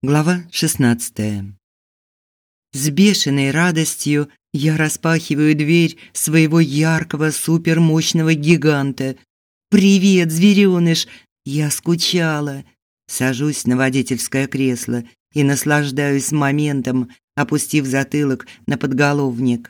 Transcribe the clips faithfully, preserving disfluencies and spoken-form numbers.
Глава шестнадцатая. С бешеной радостью я распахиваю дверь своего яркого супермощного гиганта. «Привет, зверёныш! Я скучала!» Сажусь на водительское кресло и наслаждаюсь моментом, опустив затылок на подголовник.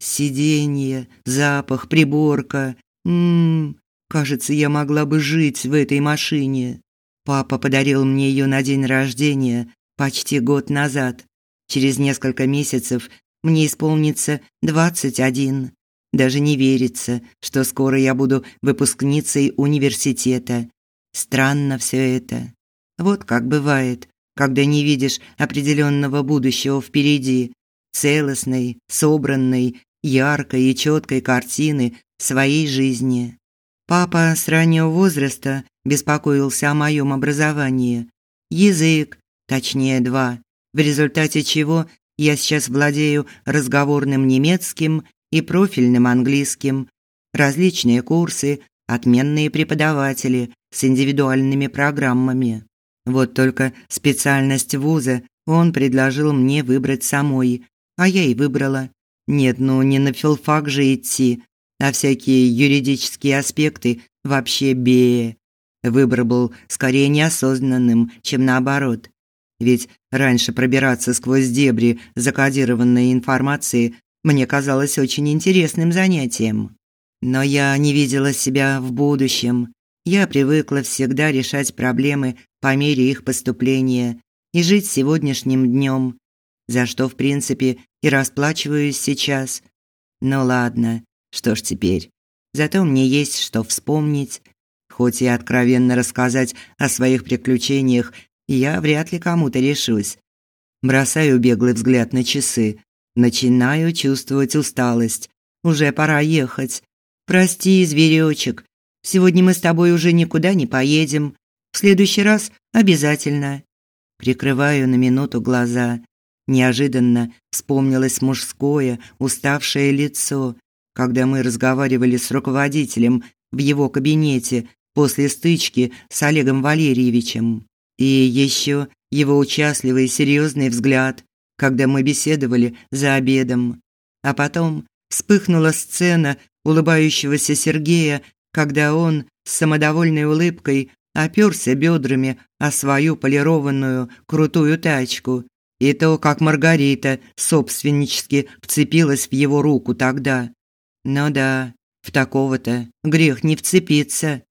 Сиденье, запах, приборка. Ммм, кажется, я могла бы жить в этой машине. Папа подарил мне ее на день рождения почти год назад. Через несколько месяцев мне исполнится двадцать один. Даже не верится, что скоро я буду выпускницей университета. Странно все это. Вот как бывает, когда не видишь определенного будущего впереди, целостной, собранной, яркой и четкой картины своей жизни. Папа с раннего возраста беспокоился о моем образовании. Язык, точнее два, в результате чего я сейчас владею разговорным немецким и профильным английским, различные курсы, отменные преподаватели с индивидуальными программами. Вот только специальность вуза он предложил мне выбрать самой, а я и выбрала. Нет, ну не на филфак же идти, а всякие юридические аспекты вообще бе. Выбор был скорее неосознанным, чем наоборот. Ведь раньше пробираться сквозь дебри закодированной информации мне казалось очень интересным занятием. Но я не видела себя в будущем. Я привыкла всегда решать проблемы по мере их поступления и жить сегодняшним днем, за что, в принципе, и расплачиваюсь сейчас. Ну ладно, что ж теперь. Зато мне есть что вспомнить. Хоть и откровенно рассказать о своих приключениях я вряд ли кому-то решусь. Бросаю беглый взгляд на часы. Начинаю чувствовать усталость. Уже пора ехать. Прости, зверёчек. Сегодня мы с тобой уже никуда не поедем. В следующий раз обязательно. Прикрываю на минуту глаза. Неожиданно вспомнилось мужское, уставшее лицо, когда мы разговаривали с руководителем в его кабинете после стычки с Олегом Валерьевичем. И еще его участливый и серьезный взгляд, когда мы беседовали за обедом. А потом вспыхнула сцена улыбающегося Сергея, когда он с самодовольной улыбкой оперся бедрами о свою полированную крутую тачку, и то, как Маргарита собственнически вцепилась в его руку тогда. Ну да, в такого-то грех не вцепиться.